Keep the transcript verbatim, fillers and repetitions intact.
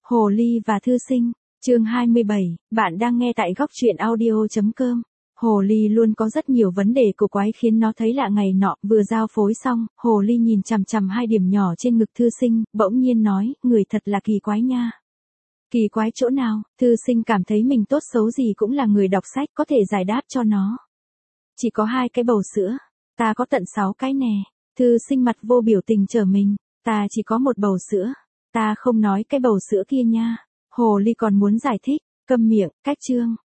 Hồ ly và thư sinh, chương hai mươi bảy, bạn đang nghe tại góc truyện audio.com. Hồ ly luôn có rất nhiều vấn đề cổ quái khiến nó thấy lạ ngày nọ, vừa giao phối xong, hồ ly nhìn chằm chằm hai điểm nhỏ trên ngực thư sinh, bỗng nhiên nói, người thật là kỳ quái nha. Kỳ quái chỗ nào? Thư sinh cảm thấy mình tốt xấu gì cũng là người đọc sách, có thể giải đáp cho nó. Chỉ có hai cái bầu sữa, ta có tận sáu cái nè. Thư sinh mặt vô biểu tình trở mình, ta chỉ có một bầu sữa, ta không nói cái bầu sữa kia nha. Hồ ly còn muốn giải thích, câm miệng, cách chương.